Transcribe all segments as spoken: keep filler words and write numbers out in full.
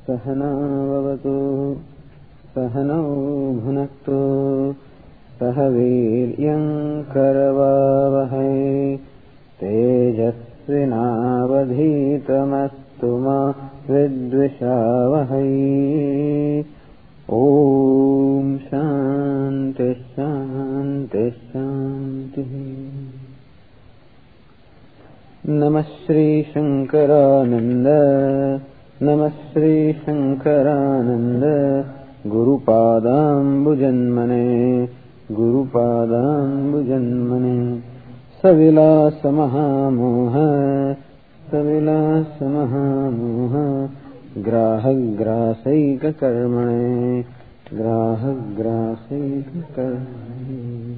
सहना भवतु सहनौ भुनक्तु सह वीर्यं करवावहै तेजस्विनावधीतमस्तु मा विद्विषावहै। ओम शांति शांति शांति। नमः श्री शंकरानंद नमः Shri Shankaranand गुरुपादाम्बुजन्मने गुरुपादाम्बुजन्मने। सविलास महामोह सविलास महामोह ग्राहग्रासैक कर्मणे ग्राहग्रासैक कर्मणे।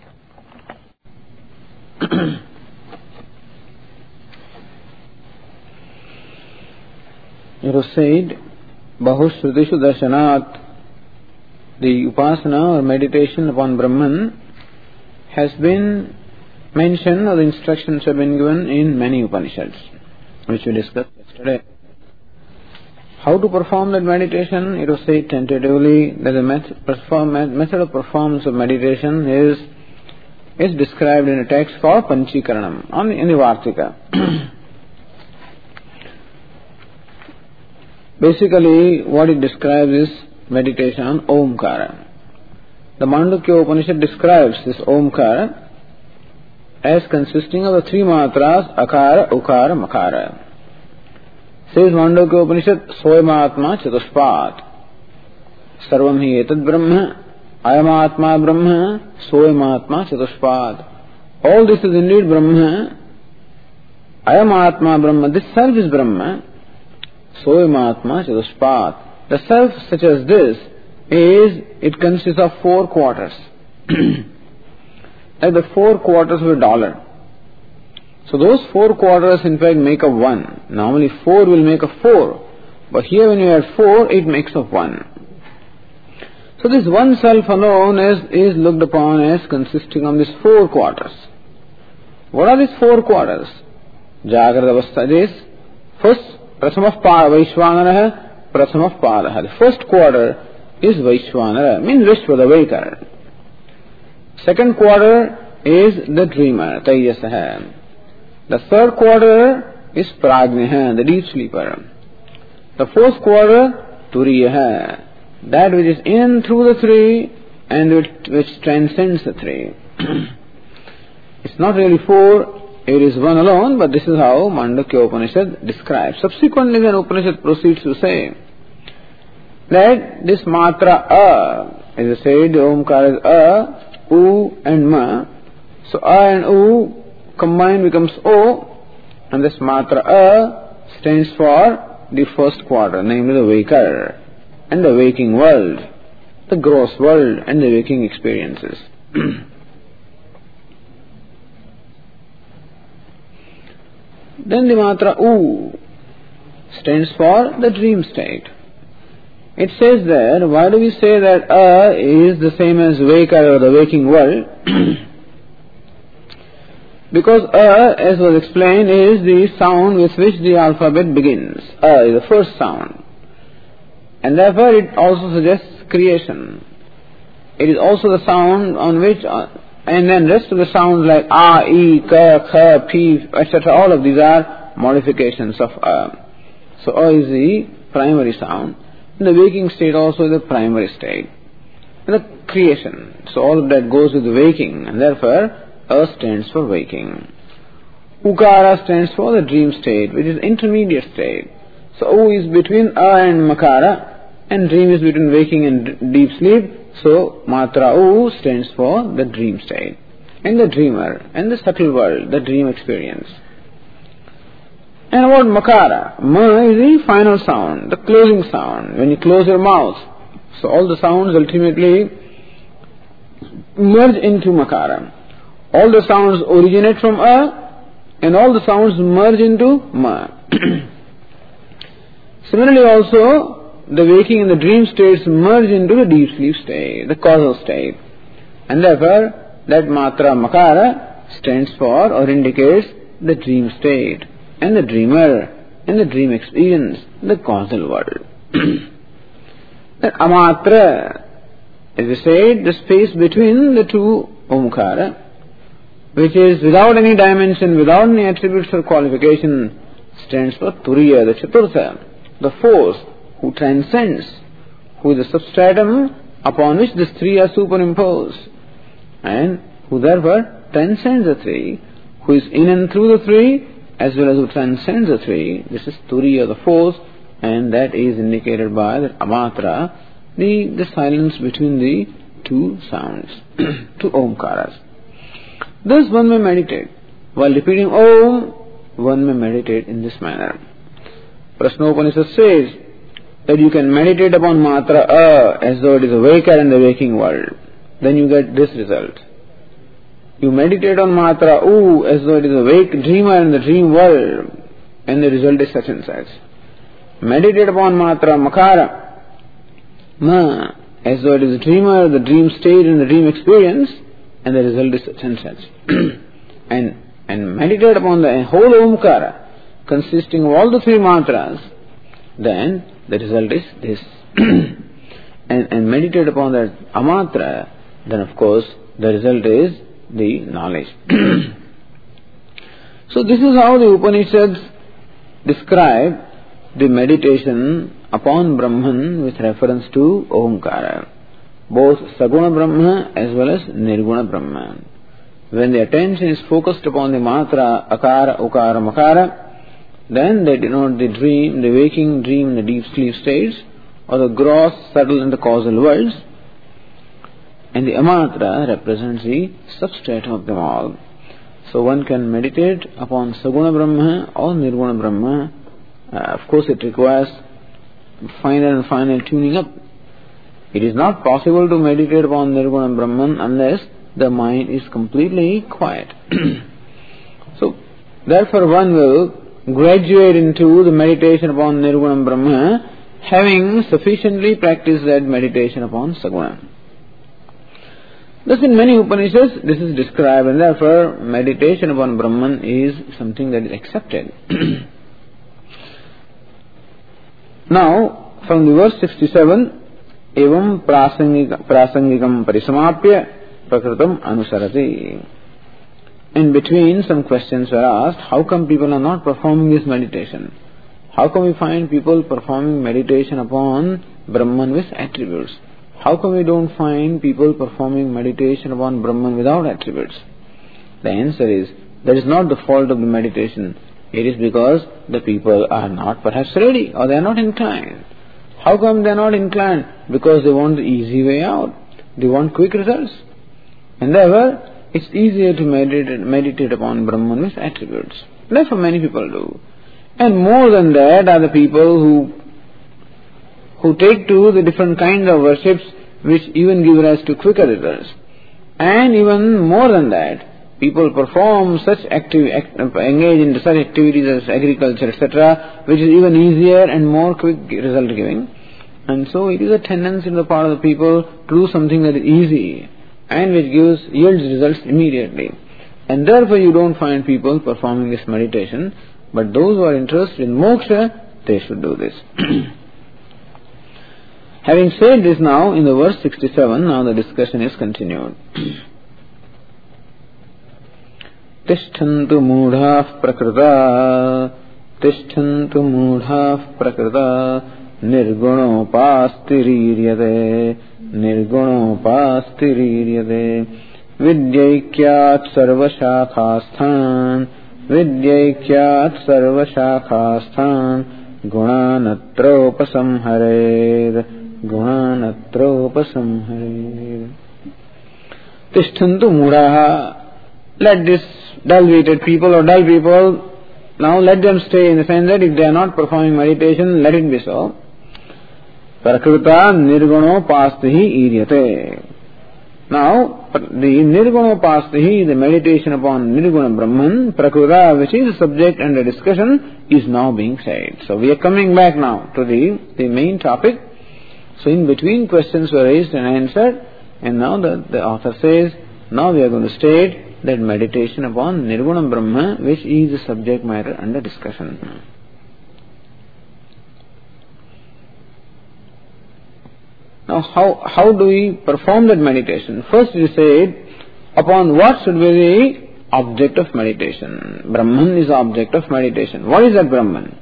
It was said, Bahushrutishu Darshanat, the upasana or meditation upon Brahman has been mentioned, or the instructions have been given in many Upanishads, which we discussed yesterday. How to perform that meditation? It was said tentatively that the method, perform, method of performance of meditation is is described in a text called Panchikaranam, on, in the Vartika. Basically, what it describes is meditation on Omkara. The Mandukya Upanishad describes this Omkara as consisting of the three matras Akara, Ukara, Makara. Says Mandukya Upanishad, Soyamaatma Chatushpat Sarvam hi etad Brahma Ayamatma Brahma Soyamaatma Chatushpat. All this is indeed Brahma. Ayamatma Brahma, this self is Brahma. Soyamaatma Chatushpat. The self such as this is, it consists of four quarters. Like the four quarters of a dollar. So those four quarters in fact make up one. Normally four will make a four. But here when you add four, it makes up one. So this one self alone is, is looked upon as consisting of these four quarters. What are these four quarters? Jagrata Avastha is first, Prasamah Vaishwanara, Prasamah Padaha. The first quarter is Vaishwanara, means Vishwa, the waker. Second quarter is the dreamer, Tayyasaha. The third quarter is Prajnaha, the deep sleeper. The fourth quarter, Turiyaha, that which is in through the three and which, which transcends the three. It's not really four. It is one alone, but this is how Mandukya Upanishad describes. Subsequently, then Upanishad proceeds to say that this matra A, as I said, the Omkar is A, U and Ma. So A and U combined becomes O, and this matra A stands for the first quarter, namely the waker and the waking world, the gross world and the waking experiences. Then the matra U stands for the dream state. It says there, why do we say that A is the same as waker or the waking world? Because A, as was explained, is the sound with which the alphabet begins. A is the first sound. And therefore it also suggests creation. It is also the sound on which... Uh, And then rest of the sounds like A, E, Ka, Kha, P, et cetera, all of these are modifications of A. So A is the primary sound. And the waking state also is the primary state. And the creation. So all of that goes with the waking, and therefore A stands for waking. Ukara stands for the dream state, which is intermediate state. So U is between A and Makara, and dream is between waking and deep sleep. So, Matra U stands for the dream state, and the dreamer, and the subtle world, the dream experience. And about Makara, Ma is the final sound, the closing sound, when you close your mouth. So all the sounds ultimately merge into Makara. All the sounds originate from A, and all the sounds merge into Ma. Similarly also, the waking and the dream states merge into the deep sleep state, the causal state. And therefore, that matra makara stands for or indicates the dream state and the dreamer and the dream experience, the causal world. That amatra, as we said, the space between the two omkara, which is without any dimension, without any attributes or qualification, stands for Turiya, the Chaturtha, the force who transcends, who is the substratum upon which these three are superimposed, and who therefore transcends the three, who is in and through the three, as well as who transcends the three. This is Turiya, the force, and that is indicated by the amatra, the, the silence between the two sounds, two omkaras. Thus one may meditate. While repeating Om, one may meditate in this manner. Prasnopanishad says that you can meditate upon matra A as though it is a waker in the waking world. Then you get this result. You meditate on matra U as though it is a wake dreamer in the dream world, and the result is such and such. Meditate upon matra Makara Ma as though it is a dreamer, the dream state and the dream experience, and the result is such and such. and and meditate upon the whole Omkara, consisting of all the three mantras, then the result is this. and, and meditate upon that amatra, then of course the result is the knowledge. So this is how the Upanishads describe the meditation upon Brahman with reference to Omkara, both Saguna Brahma as well as Nirguna Brahma. When the attention is focused upon the matra Akara, Ukara, Makara, then they denote the dream, the waking dream in the deep sleep states, or the gross, subtle and the causal worlds, and the amatra represents the substrate of them all. So one can meditate upon Saguna Brahma or Nirguna Brahma. Uh, of course it requires finer and finer tuning up. It is not possible to meditate upon Nirguna Brahman unless the mind is completely quiet. So therefore one will graduate into the meditation upon Nirguna Brahma, having sufficiently practiced that meditation upon Saguna. Thus in many Upanishads this is described, and therefore meditation upon Brahman is something that is accepted. Now from the verse sixty-seven, evam prasangikam parisamapya prakritam anusarati. In between, some questions were asked. How come people are not performing this meditation? How come we find people performing meditation upon Brahman with attributes? How come we don't find people performing meditation upon Brahman without attributes? The answer is, that is not the fault of the meditation. It is because the people are not perhaps ready, or they are not inclined. How come they are not inclined? Because they want the easy way out. They want quick results. And therefore, it's easier to meditate, meditate upon Brahman with attributes. Therefore many people do. And more than that are the people who who take to the different kinds of worships which even give rise to quicker results. And even more than that, people perform such active, act, engage in such activities as agriculture, et cetera, which is even easier and more quick result giving. And so it is a tendency in the part of the people to do something that is easy and which gives yields results immediately. And therefore you don't find people performing this meditation, but those who are interested in moksha, they should do this. Having said this now, in the verse sixty-seven, now the discussion is continued. Tishtantu mudhah prakrita, tishtantu mudhah prakrita, nirgunopastiriryate, nirgunopastiriryate, vidyaikyat sarvashakhasthan, vidyaikyat sarvashakhasthan, gunanatropasamhared, gunanatropasamhared. Tishtantu mudhaha. Let this dull-witted people or dull people, now let them stay, in the sense that if they are not performing meditation, let it be so. Prakrita nirgunopastihi iryate. Now, the nirgunopastihi, the meditation upon nirguna Brahman, prakrita, which is the subject under discussion, is now being said. So we are coming back now to the, the main topic. So in between, questions were raised and answered, and now the, the author says, now we are going to state that meditation upon Nirguna Brahma, which is the subject matter under discussion. Now how, how do we perform that meditation? First we said, upon what should be the object of meditation? Brahman is the object of meditation. What is that Brahman?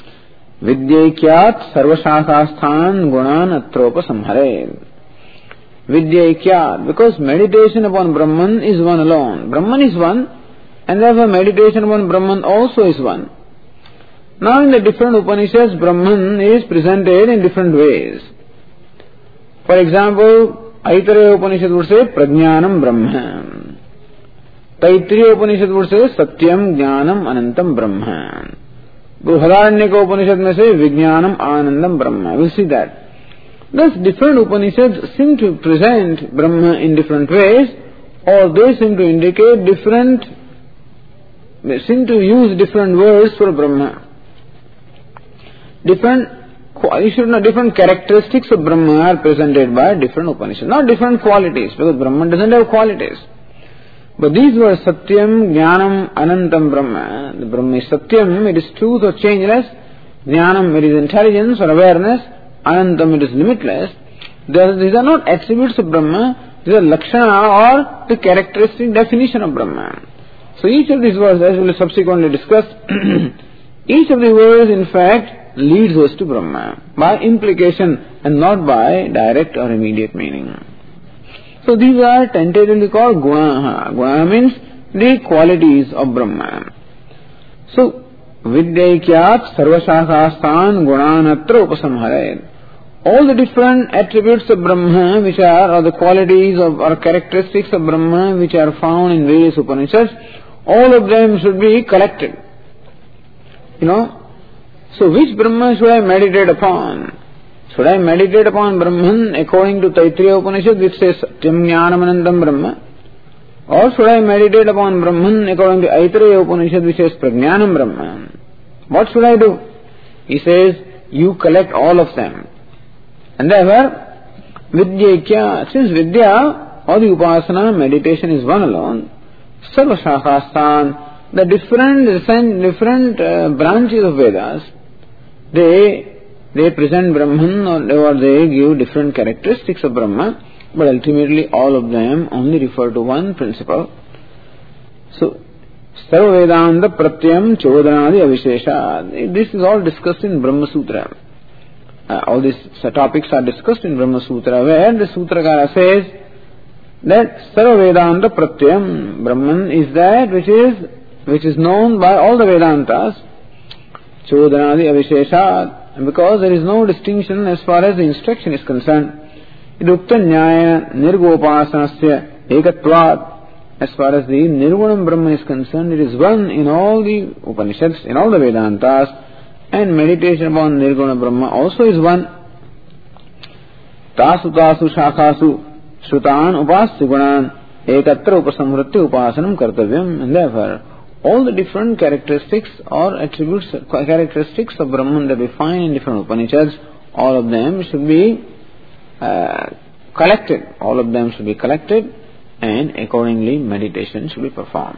Vidyakyat sarvashakasthan gunan atropa samhare. Vidyakyat, because meditation upon Brahman is one alone. Brahman is one, and therefore meditation upon Brahman also is one. Now in the different Upanishads, Brahman is presented in different ways. For example, Aitareya Upanishad would say Prajnanam Brahma. Taittiriya Upanishad would say Satyam Jnanam Anantam Brahma. Brihadaranyaka Upanishad may say Vijnanam Anandam Brahma. We'll see that. Thus different Upanishads seem to present Brahma in different ways, or they seem to indicate different, they seem to use different words for Brahma. Different, you should know, different characteristics of Brahma are presented by different Upanishads. Not different qualities, because Brahman doesn't have qualities. But these were Satyam, Jnanam, Anantam Brahma. The Brahma is Satyam, it is truth or changeless. Jnanam, it is intelligence or awareness. Anantam, it is limitless. These are not attributes of Brahma, these are Lakshana or the characteristic definition of Brahma. So each of these words, as we will subsequently discuss, each of the words in fact leads us to Brahma by implication and not by direct or immediate meaning. So these are tentatively called Guna. Guna means the qualities of Brahma. So Vidyakyat sarvashakasthan gunanatra upasamhare. All the different attributes of Brahma which are, or the qualities of, or characteristics of Brahma which are found in various Upanishads, all of them should be collected. You know, so which Brahma should I meditate upon? Should I meditate upon Brahman according to Taittiriya Upanishad which says Satyam Jnanam Anandam Brahma? Or should I meditate upon Brahman according to Aitareya Upanishad which says Prajnanam Brahma? What should I do? He says, you collect all of them. And therefore, Vidyakya, since Vidya or the Upasana, meditation is one alone, Sarvashakasthan, the different, different uh, branches of Vedas, they, they present Brahman or, or they give different characteristics of Brahma, but ultimately all of them only refer to one principle. So, Sarva Vedanta Pratyam Chodanadi Avishesha. This is all discussed in Brahma Sutra. Uh, all these topics are discussed in Brahma Sutra, where the Sutrakara says that Sarva Vedanta Pratyam, Brahman is that which is which is known by all the Vedantas, Chodanadi Avishesha, because there is no distinction as far as the instruction is concerned. Idukta Nyaya Nirgopasanasya Ekatvat. As far as the Nirgunam Brahma is concerned, it is one in all the Upanishads, in all the Vedantas, and meditation upon Nirguna Brahma also is one. Tasu tasu shakhasu shrutan upasya gunan ekatra upasamhritya upasanam kartavyam. And therefore, all the different characteristics or attributes, characteristics of Brahman that we find in different Upanishads, all of them should be uh, collected. All of them should be collected, and accordingly meditation should be performed.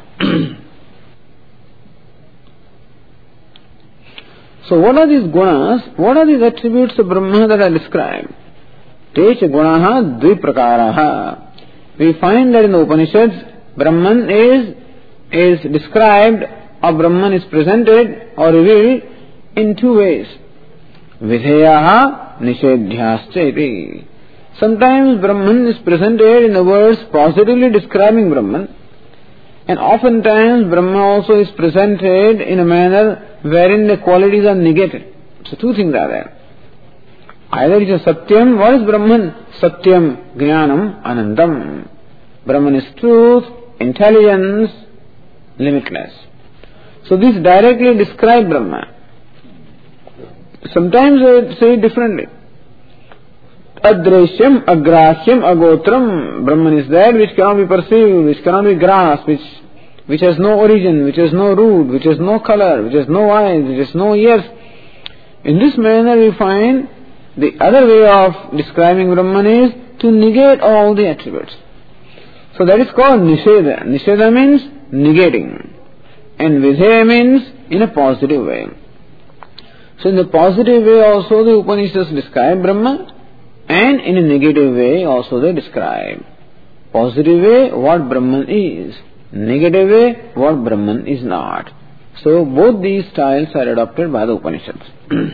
So what are these gunas? What are these attributes of Brahma that are described? Techa gunaha dviprakaraha. We find that in the Upanishads, Brahman is, is described, or Brahman is presented or revealed in two ways. Vidheyaha nishedhyascha iti. Sometimes Brahman is presented in the words positively describing Brahman, and oftentimes Brahma also is presented in a manner wherein the qualities are negated. So two things are there. Either it is Satyam. What is Brahman? Satyam, Jnanam, Anandam. Brahman is truth, intelligence, limitless. So this directly describes Brahma. Sometimes I say it differently. Adreshyam, Agrahyam, Agotram. Brahman is that which cannot be perceived, which cannot be grasped, which, which has no origin, which has no root, which has no color, which has no eyes, which has no ears. In this manner we find the other way of describing Brahman is to negate all the attributes. So that is called Nisheda. Nisheda means negating. And Vidheya means in a positive way. So in the positive way also the Upanishads describe Brahma, And in a negative way also they describe. Positive way, what Brahman is. Negative way, what Brahman is not. So both these styles are adopted by the Upanishads.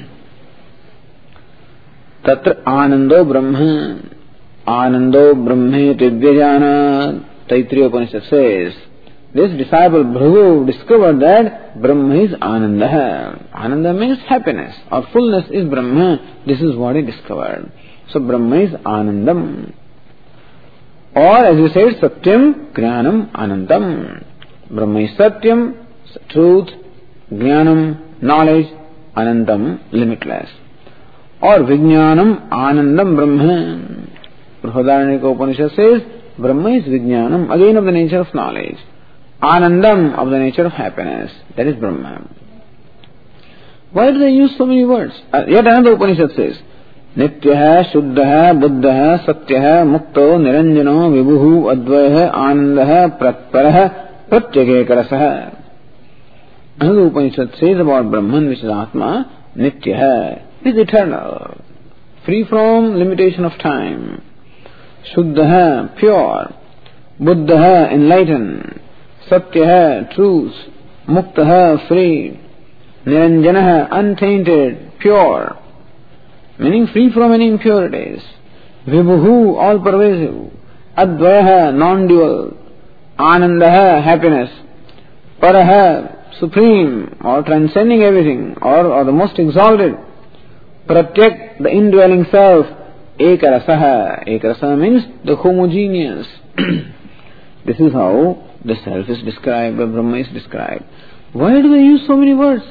Tatra Anando Brahma, Anando Brahme Tivyajana. Taittiriya Upanishad says, this disciple Bhrigu discovered that Brahma is Ananda. Ananda means happiness or fullness is Brahma. This is what he discovered. So Brahma is Anandam. Or as we said, Satyam, Jnanam, Anandam. Brahma is Satyam, truth, Jnanam, knowledge, Anandam, limitless. Or Vijnanam, Anandam, Brahma. Brihadaranyaka Upanishad says, Brahma is Vijnanam, again of the nature of knowledge. Anandam, of the nature of happiness. That is Brahma. Why do they use so many words? Uh, yet another Upanishad says, Nityaha, Shuddhaha, Buddhaha, Satyaha, Mukto, Niranjano, Vibhuhu, Advayaha, Anandaha, Pratparaha, Pratyagekarasaha. Another Upanishad says about Brahman, which is Atma, Nityaha, is eternal, free from limitation of time. Shuddhaha, pure. Buddhaha, enlightened. Satyaha, truth. Muktaha, free. Niranjanaha, untainted, pure. Meaning free from any impurities. Vibhuhu, all pervasive. Advayaha, non-dual. Anandaha, happiness. Paraha, supreme, or transcending everything, or, or the most exalted. Pratyak, the indwelling self. Ekarasaha. Ekarasaha means the homogeneous. This is how the self is described, the Brahma is described. Why do they use so many words?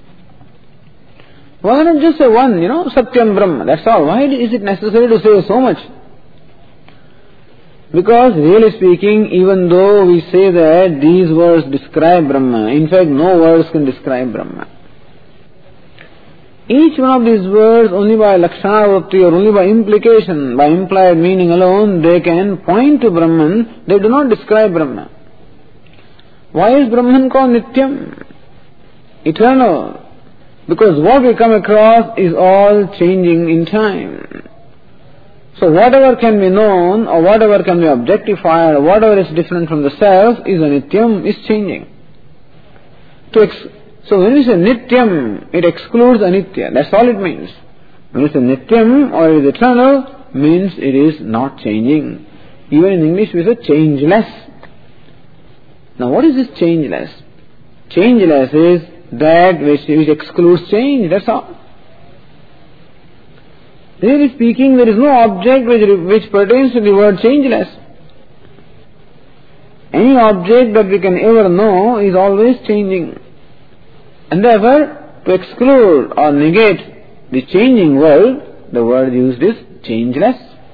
Why not just say one, you know, Satyam Brahma, that's all. Why is it necessary to say so much? Because really speaking, even though we say that these words describe Brahma, in fact no words can describe Brahma. Each one of these words, only by Lakshana Vritti or only by implication, by implied meaning alone, they can point to Brahman, they do not describe Brahma. Why is Brahman called Nityam? Eternal. Because what we come across is all changing in time. So whatever can be known, or whatever can be objectified, or whatever is different from the self, is a Nityam, is changing. To ex- so when we say Nityam, it excludes Anitya. That's all it means. When we say Nityam, or it is eternal, means it is not changing. Even in English we say changeless. Now what is this changeless? Changeless is that which, which excludes change, that's all. Really speaking, there is no object which, which pertains to the word changeless. Any object that we can ever know is always changing. And therefore, to exclude or negate the changing world, the word used is changeless.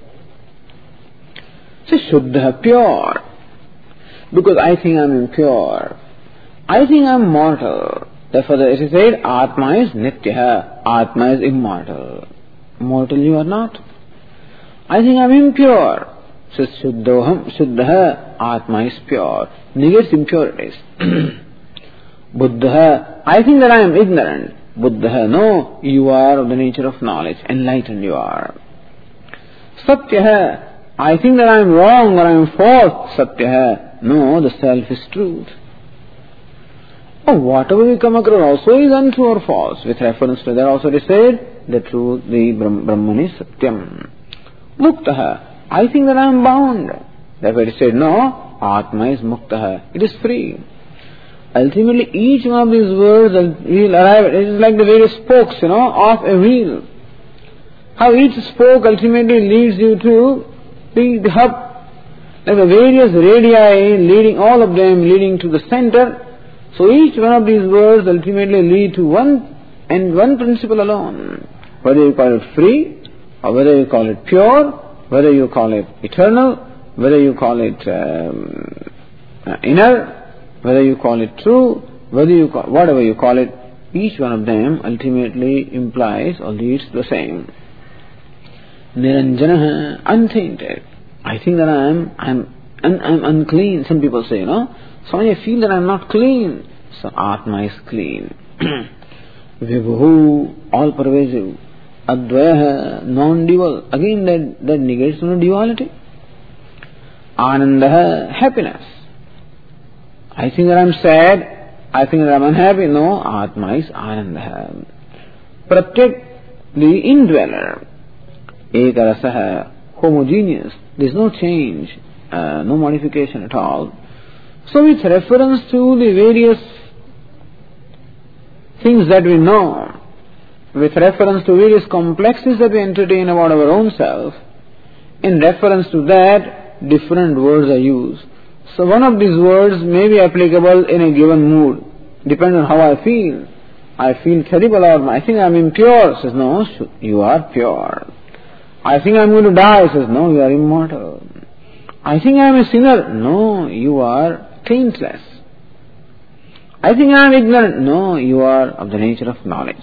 So Shuddha, pure. Because I think I am impure. I think I am mortal. Therefore it is said, Atma is Nityaha. Atma is immortal. Mortal you are not. I think I am impure. So Shuddhaham, Shuddha, Atma is pure. Negates impurities. Buddha, I think that I am ignorant. Buddha, no, you are of the nature of knowledge. Enlightened you are. Satyaha, I think that I am wrong or I am false. Satyaha, no, the self is truth. Oh, whatever we come across also is untrue or false. With reference to that also they said, the truth, the Brahman is Satyam. Muktaha, I think that I am bound. Therefore it said, no, Atma is Muktaha. It is free. Ultimately each one of these words will arrive, it is like the various spokes, you know, of a wheel. How each spoke ultimately leads you to the, the hub. Like the various radii leading, all of them leading to the center. So each one of these words ultimately lead to one and one principle alone. Whether you call it free, or whether you call it pure, whether you call it eternal, whether you call it um, uh, inner, whether you call it true, whether you call, whatever you call it, each one of them ultimately implies or leads to the same. Niranjanaha, untainted. I think that I am, I am, un, I am unclean. Some people say, you know, so I feel that I am not clean. So Atma is clean. Vibhuhu, all pervasive. Advaya, non-dual. Again that, that negates no duality. Ananda, happiness. I think that I am sad, I think that I am unhappy. No, Atma is Ananda. Pratyek, the indweller. Ekarasaha, homogeneous. There is no change, uh, no modification at all. So with reference to the various things that we know, with reference to various complexes that we entertain about our own self, in reference to that, different words are used. So one of these words may be applicable in a given mood, depending on how I feel. I feel terrible, or I think I am impure. Says, no, you are pure. I think I am going to die. Says, no, you are immortal. I think I am a sinner. No, you are taintless. I think I am ignorant. No, you are of the nature of knowledge.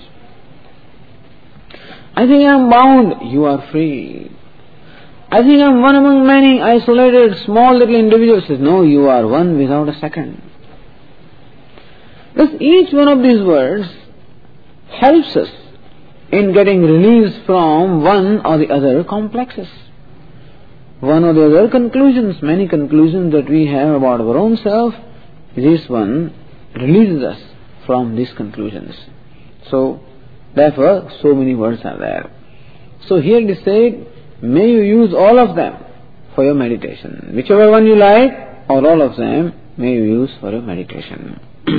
I think I am bound. You are free. I think I am one among many, isolated, small little individuals. Says, no, you are one without a second. Thus, each one of these words helps us in getting released from one or the other complexes, one or the other conclusions, many conclusions that we have about our own self. This one releases us from these conclusions. So, therefore, so many words are there. So here it is said, may you use all of them for your meditation. Whichever one you like, or all of them, may you use for your meditation.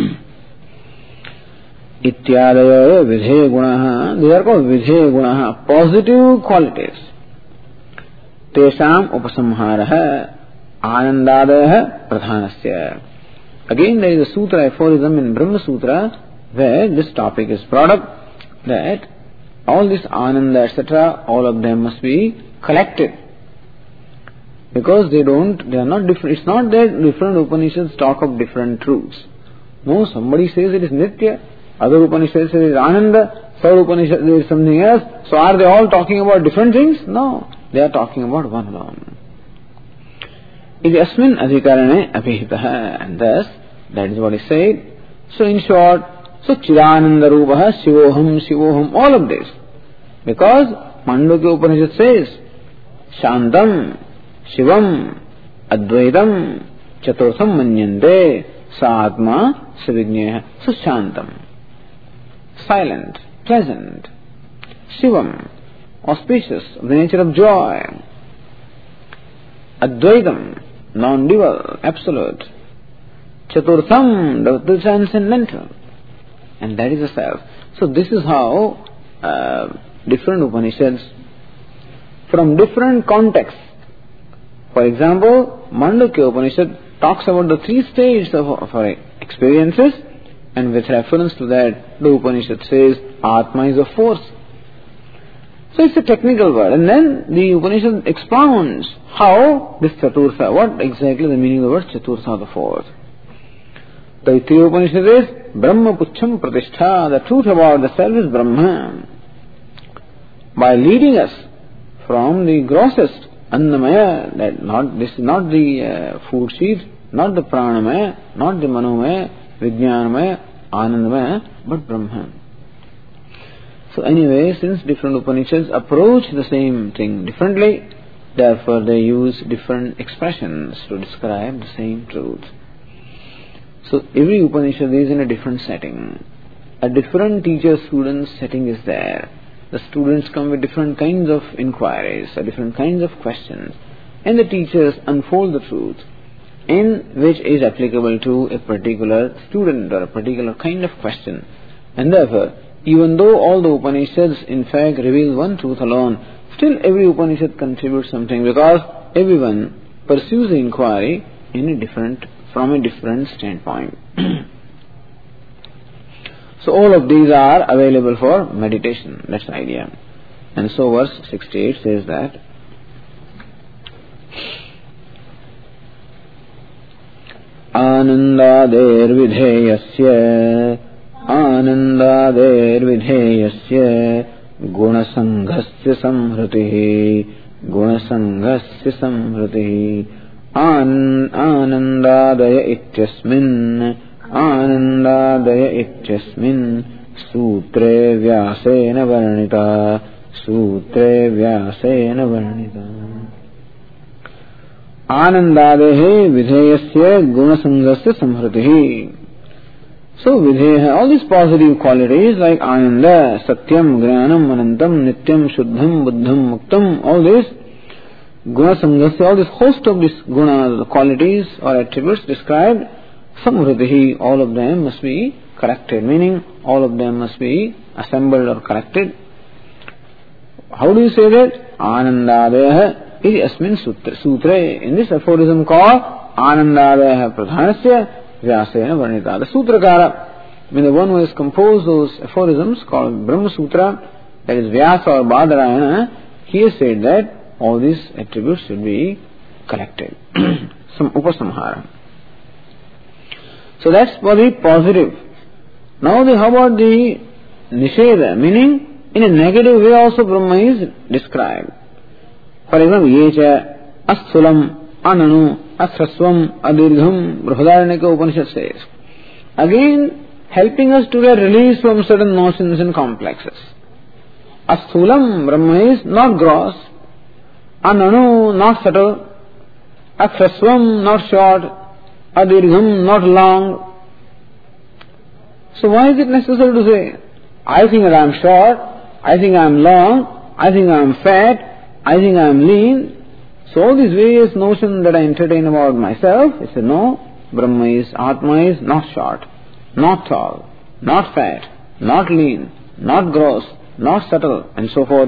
Ityadaya vidhe gunaha, these are called vidhe gunaha, positive qualities. Tesham upasamharaha anandadaya pradhanasya. Again there is a sutra, aphorism in Brahma Sutra, where this topic is brought up, that all this ananda, et cetera, all of them must be collected. Because they don't, they are not different. It's not that different Upanishads talk of different truths. No, somebody says it is Nitya, other Upanishads say it is Ananda, third Upanishad says something else. So are they all talking about different things? No, they are talking about one alone. Iti asmin adhikarane abhihitaha, and thus, that is what is said. So in short, so Chidananda Rupaha, Shivoham, Shivoham, all of this. Because Mandukya Upanishad says, Shantam, Shivam, Advaitam, Chaturtham Manyante, Saatma, Savigneha. So Shantam, silent, pleasant. Shivam, auspicious, of the nature of joy. Advaitam, non-dual, absolute. Chaturtham, the transcendental. And that is the self. So this is how uh, different Upanishads, from different contexts. For example, Mandukya Upanishad talks about the three stages of, of our experiences, and with reference to that, the Upanishad says Atma is a force. So it's a technical word. And then the Upanishad expounds how this Chaturtha, what exactly the meaning of the word Chaturtha, the fourth. The Taittiriya Upanishad is Brahma Puchham Pratishtha, the truth about the self is Brahma. By leading us from the grossest Annamaya, that not, this is not the uh, food sheet, not the Pranamaya, not the Manomaya, Vijnanamaya, Anandamaya, but Brahma. So anyway, since different Upanishads approach the same thing differently, therefore they use different expressions to describe the same truth. So every Upanishad is in a different setting. A different teacher-student setting is there. The students come with different kinds of inquiries, or different kinds of questions, and the teachers unfold the truth, in which is applicable to a particular student or a particular kind of question. And therefore, even though all the Upanishads in fact reveal one truth alone, still every Upanishad contributes something, because everyone pursues the inquiry in a different, from a different standpoint. So all of these are available for meditation. That's the idea. And so verse sixty-eight says that Anandader vidheyasya Anandader vidheyasya Gunasanghasya samhritihi Gunasanghasya samhritihi An Anandadaya ityasmin Anandadaya ityasmin Sutre vyasena varnita सूत्रे व्यासेन वर्णितम्. Anandadehe vidheyasya gunasangasya samhritihi. So vidheya, all these positive qualities like ananda, satyam, jnanam, anantam, nityam, shuddham, buddham, muktam, all this gunasangasya, all this host of these gunas, the qualities or attributes described, samhritihi, all of them must be corrected, meaning all of them must be assembled or corrected. How do you say that? Anandadeha is asmin sutra, sutre. In this aphorism called Anandadeha pradhanasya vyasena varnita. The sutrakara, I mean the one who has composed those aphorisms called Brahma Sutra, that is Vyasa or Badarayana, he has said that all these attributes should be collected. Some upasamhara. So that's for the positive. Now the, how about the nisheda, meaning in a negative way also Brahma is described. For example, yecha asthulam ananu ashrasvam adirgham Brihadaranyaka Upanishad says. Again, helping us to get released from certain notions and complexes. Asthulam, Brahma is not gross. Ananu, not subtle. Ashrasvam, not short. Adirgham, not long. So why is it necessary to say, I think that I am short, I think I am long, I think I am fat, I think I am lean. So all these various notions that I entertain about myself, I say no, Brahma is, Atma is not short, not tall, not fat, not lean, not gross, not subtle, and so forth.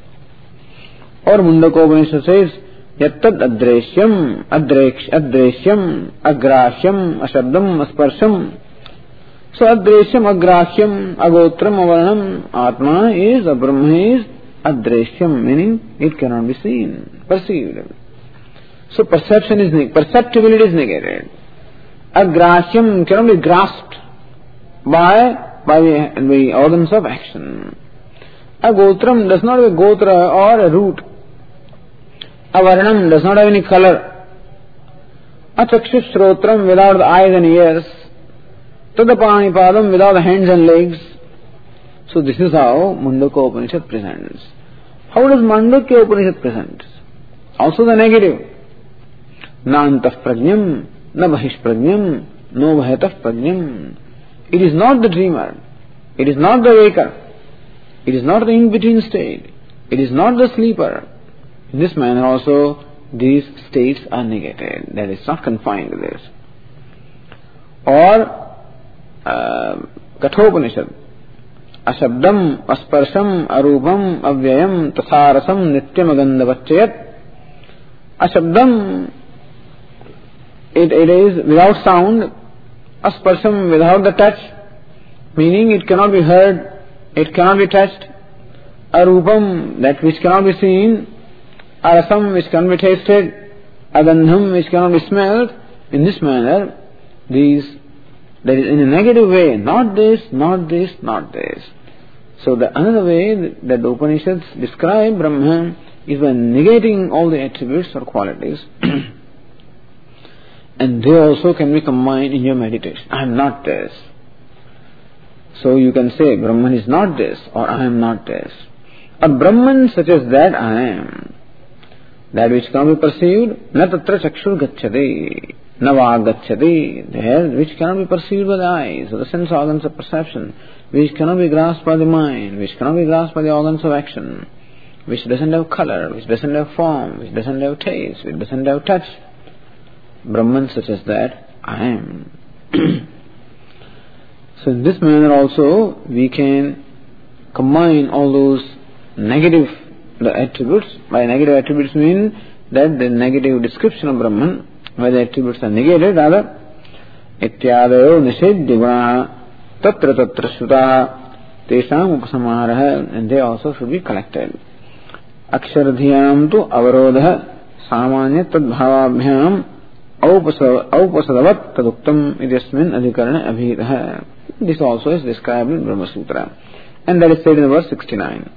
Or Mundakopanishad says, Yattad adreshyam, adreksh, adreshyam, agrashyam, ashabdam, asparsham. So adreshyam, agrashyam, agotram, avarnam, Atma is, a Brahma is adreshyam, meaning it cannot be seen, perceived. So perception is negated, perceptibility is negated. Agrashyam cannot be grasped by, by the, the organs of action. Agotram does not have a gotra or a root. Avarnam does not have any color. Achakshus shrotram without the eyes and ears. Tadapani padam without the hands and legs. So this is how Mundaka Upanishad presents. How does Mandukya Upanishad present? Also the negative. Na antah prajnam, na bahish prajnam, no bhaятah prajnam. It is not the dreamer. It is not the waker. It is not the in-between state. It is not the sleeper. In this manner also, these states are negated. That is not confined to this. Or, uh, Kathopanishad. Ashabdam, asparsham, arupam, avyayam, tasarasam, nityam agandhavachayat. Ashabdam, it, it is without sound. Asparsham, without the touch. Meaning it cannot be heard, it cannot be touched. Arupam, that which cannot be seen. Arasam, which cannot be tasted. Agandham, which cannot be smelled. In this manner, these, that is in a negative way, not this, not this, not this. So the another way that the Upanishads describe Brahman is by negating all the attributes or qualities. And they also can be combined in your meditation. I am not this. So you can say Brahman is not this, or I am not this. Or Brahman such as that I am. That which cannot be perceived, na tatra chakshur gacchati, na vag gacchati, there which cannot be perceived by the eyes, or the sense organs of perception, which cannot be grasped by the mind, which cannot be grasped by the organs of action, which doesn't have color, which doesn't have form, which doesn't have taste, which doesn't have touch. Brahman such as that I am. So in this manner also we can combine all those negative the attributes. By negative attributes mean that the negative description of Brahman, where the attributes are negated, rather ityadayo nishedya guna tatra tatra shuta tesham upasamhara, and they also should be collected. Aksharadhyam tu avarodha samanya tadbhavabhyam aupasadavat taduktam idyasmin adhikarana abhidaha. This also is described in Brahma Sutra, and that is said in verse sixty-nine.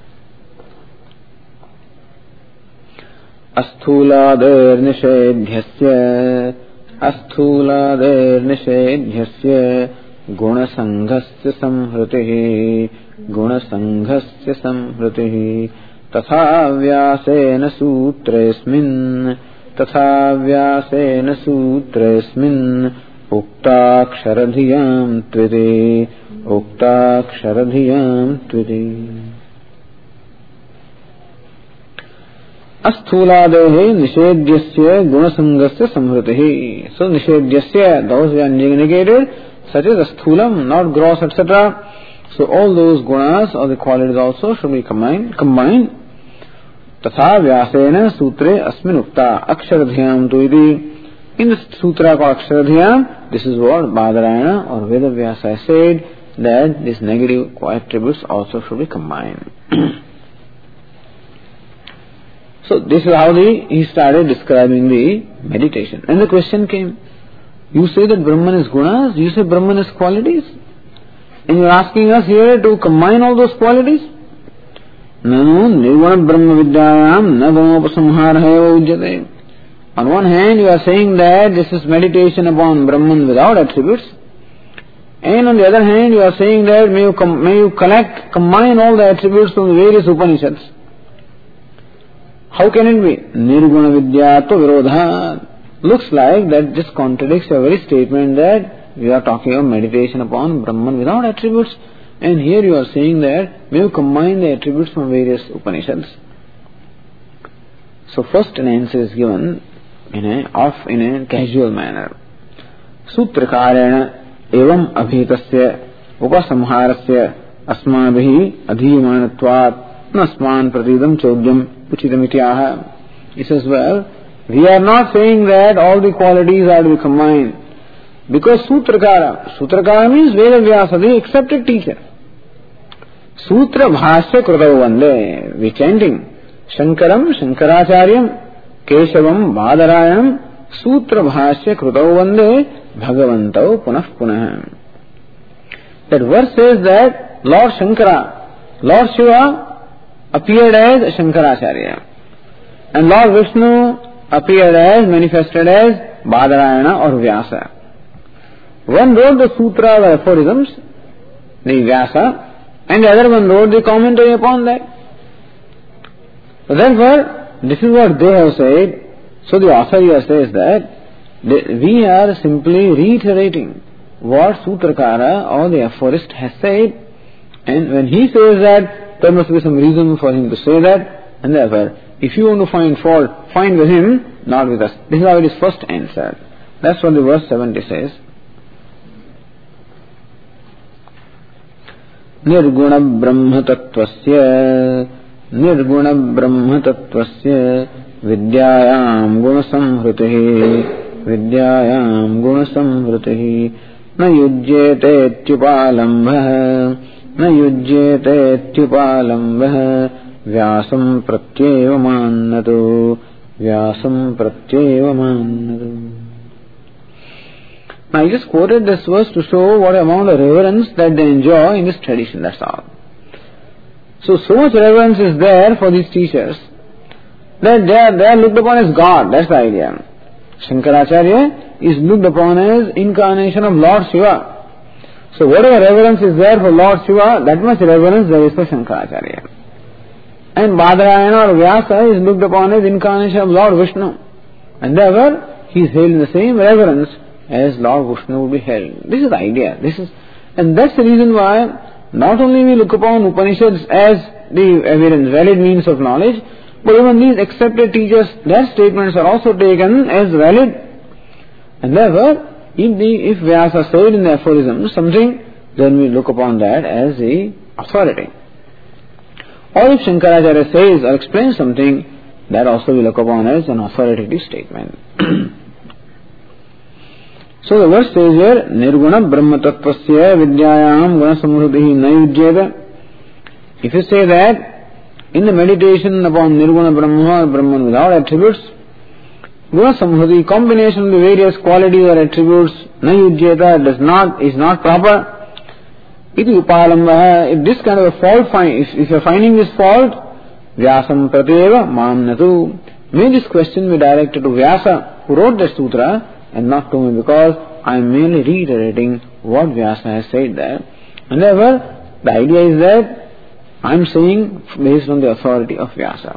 Asthulader nishedhyasya asthulader nishedhyasya गुणसंघस्य संहृतिः गुणसंघस्य संहृतिः तथा व्यासेन सूत्रेऽस्मिन् तथा व्यासेन सूत्रेऽस्मिन् उक्ताक्षरधियां त्विति उक्ताक्षरधियां त्विति अस्थूलादेः निषेध्यस्य गुणसंगस्य संहृतिः. So निषेध्यस्य, those who are negated, such as sthulam, not gross, et cetera. So all those gunas or the qualities also should be combined. combined. Tatha vyasena sutre asmin ukta aksharadhyam tuiti. In the sutra called Aksharadhyam, this is what Badarayana or Vedavyasa said, that these negative attributes also should be combined. So this is how the, he started describing the meditation. And the question came, you say that Brahman is gunas, you say Brahman is qualities, and you are asking us here to combine all those qualities? Nanu nirvana brahma vidyayam na gunopasamharaya ujjate. On one hand, you are saying that this is meditation upon Brahman without attributes, and on the other hand, you are saying that may you, com- may you collect, combine all the attributes from the various Upanishads. How can it be? Nirguna vidya to virodha. Looks like that this contradicts your very statement that we are talking of meditation upon Brahman without attributes, and here you are saying that may you combine the attributes from various Upanishads. So first an answer is given in a off in a casual manner. Sutrakarena evam abhetasya upasamharasya asmabhihi adhiyamanatvat nasman pratidam chodyam uchitamitiyaha. He says, well, we are not saying that all the qualities are to be combined, because Sutrakara, Sutrakara means Vedavyasa, the accepted teacher. Sutra bhasya krutau vande, we chanting Shankaram Shankaracharyam Keshavam Badarayanam Sutra bhasya krutau vande Bhagavantau punah punah. That verse says that Lord Shankara, Lord Shiva appeared as Shankaracharya, and Lord Vishnu appeared as, manifested as Badarayana or Vyasa. One wrote the sutra or aphorisms, the Vyasa, and the other one wrote the commentary upon that. So therefore, this is what they have said. So the author here says that they, we are simply reiterating what Sutrakara or the aphorist has said, and when he says that, there must be some reason for him to say that, and therefore, if you want to find fault, find with him, not with us. This is how it is first answered. That's what the verse seventy says. Nirguna brahma tattvasya Nirguna brahma tattvasya Vidyayam guna samhritihi Vidyayam guna samhritihi Na yujyate tyupalambha Na yujyate tyupalambha Vyasam pratyeva mannatu Vyasam pratyeva mannatu. Now I just quoted this verse to show what amount of reverence that they enjoy in this tradition, that's all. So, so much reverence is there for these teachers that they are, they are looked upon as God, that's the idea. Shankaracharya is looked upon as incarnation of Lord Shiva. So whatever reverence is there for Lord Shiva, that much reverence there is for Shankaracharya. And Badarayana or Vyasa is looked upon as incarnation of Lord Vishnu. And therefore, he is held in the same reverence as Lord Vishnu would be held. This is the idea. This is, and that's the reason why not only we look upon Upanishads as the evidence, valid means of knowledge, but even these accepted teachers, their statements are also taken as valid. And therefore, if the if Vyasa said in the aphorism something, then we look upon that as the authority. Or if Shankaracharya says or explains something, that also we look upon as an authoritative statement. So the verse says here, Nirguna Brahma Tattvasya Vidyayam Guna Samruddhihi Na Yujyeta. If you say that in the meditation upon Nirguna Brahma or Brahman without attributes, Guna Samruddhi, combination of the various qualities or attributes, Na Yujyeta, does not, is not proper. Iti upalambha, if this kind of a fault find, if, if you are finding this fault, Vyasam Pratyeva Mamnatu. May this question be directed to Vyasa, who wrote the sutra, and not to me, because I am merely reiterating what Vyasa has said there. And therefore, the idea is that I am saying based on the authority of Vyasa.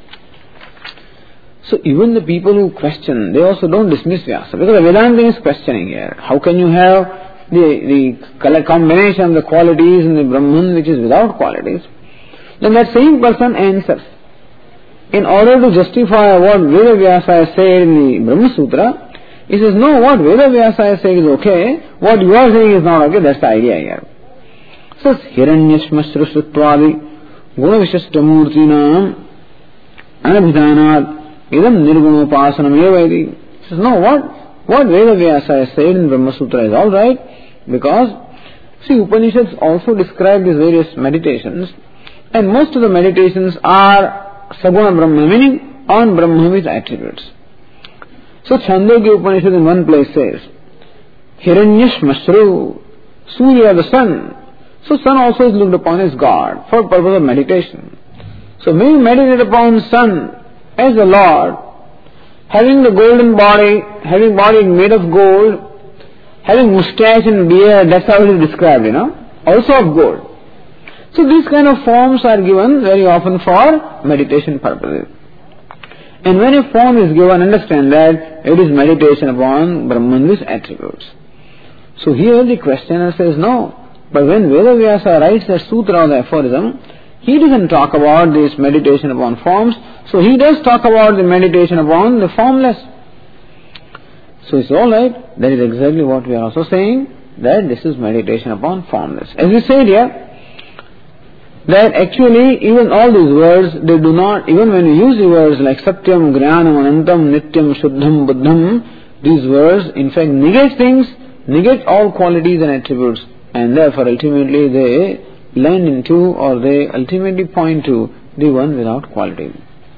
So even the people who question, they also don't dismiss Vyasa, because the Vedanta is questioning here. How can you have the, the combination of the qualities in the Brahman which is without qualities? Then that same person answers. In order to justify what Veda Vyasa has said in the Brahma Sutra, he says, no, what Veda Vyasa has said is okay, what you are saying is not okay, that's the idea here. So, Hiranyashmasra Srutvadi Guna Vishashtamurtinam Anabhidanad Idam Nirgunopasanam Evadi. He says, no, what, what Veda Vyasa has said in Brahma Sutra is alright, because, see, Upanishads also describe these various meditations, and most of the meditations are Saguna Brahma, meaning on Brahma with attributes. So Chandogya Upanishad in one place says, Hiranyashmasru, Surya the sun. So sun also is looked upon as God for purpose of meditation. So when you meditate upon sun as the Lord, having the golden body, having body made of gold, having moustache and beard, that's how it is described, you know, also of gold. So these kind of forms are given very often for meditation purposes. And when a form is given, understand that it is meditation upon Brahman with attributes. So here the questioner says no. But when Vedavyasa writes the sutra or the aphorism, he doesn't talk about this meditation upon forms. So he does talk about the meditation upon the formless. So it's alright. That is exactly what we are also saying, that this is meditation upon formless. As we said here, that actually even all these words, they do not, even when we use the words like Satyam, Jnanam, Anantam, Nityam, Shuddham, Buddham, these words in fact negate things, negate all qualities and attributes, and therefore ultimately they land into, or they ultimately point to the one without quality.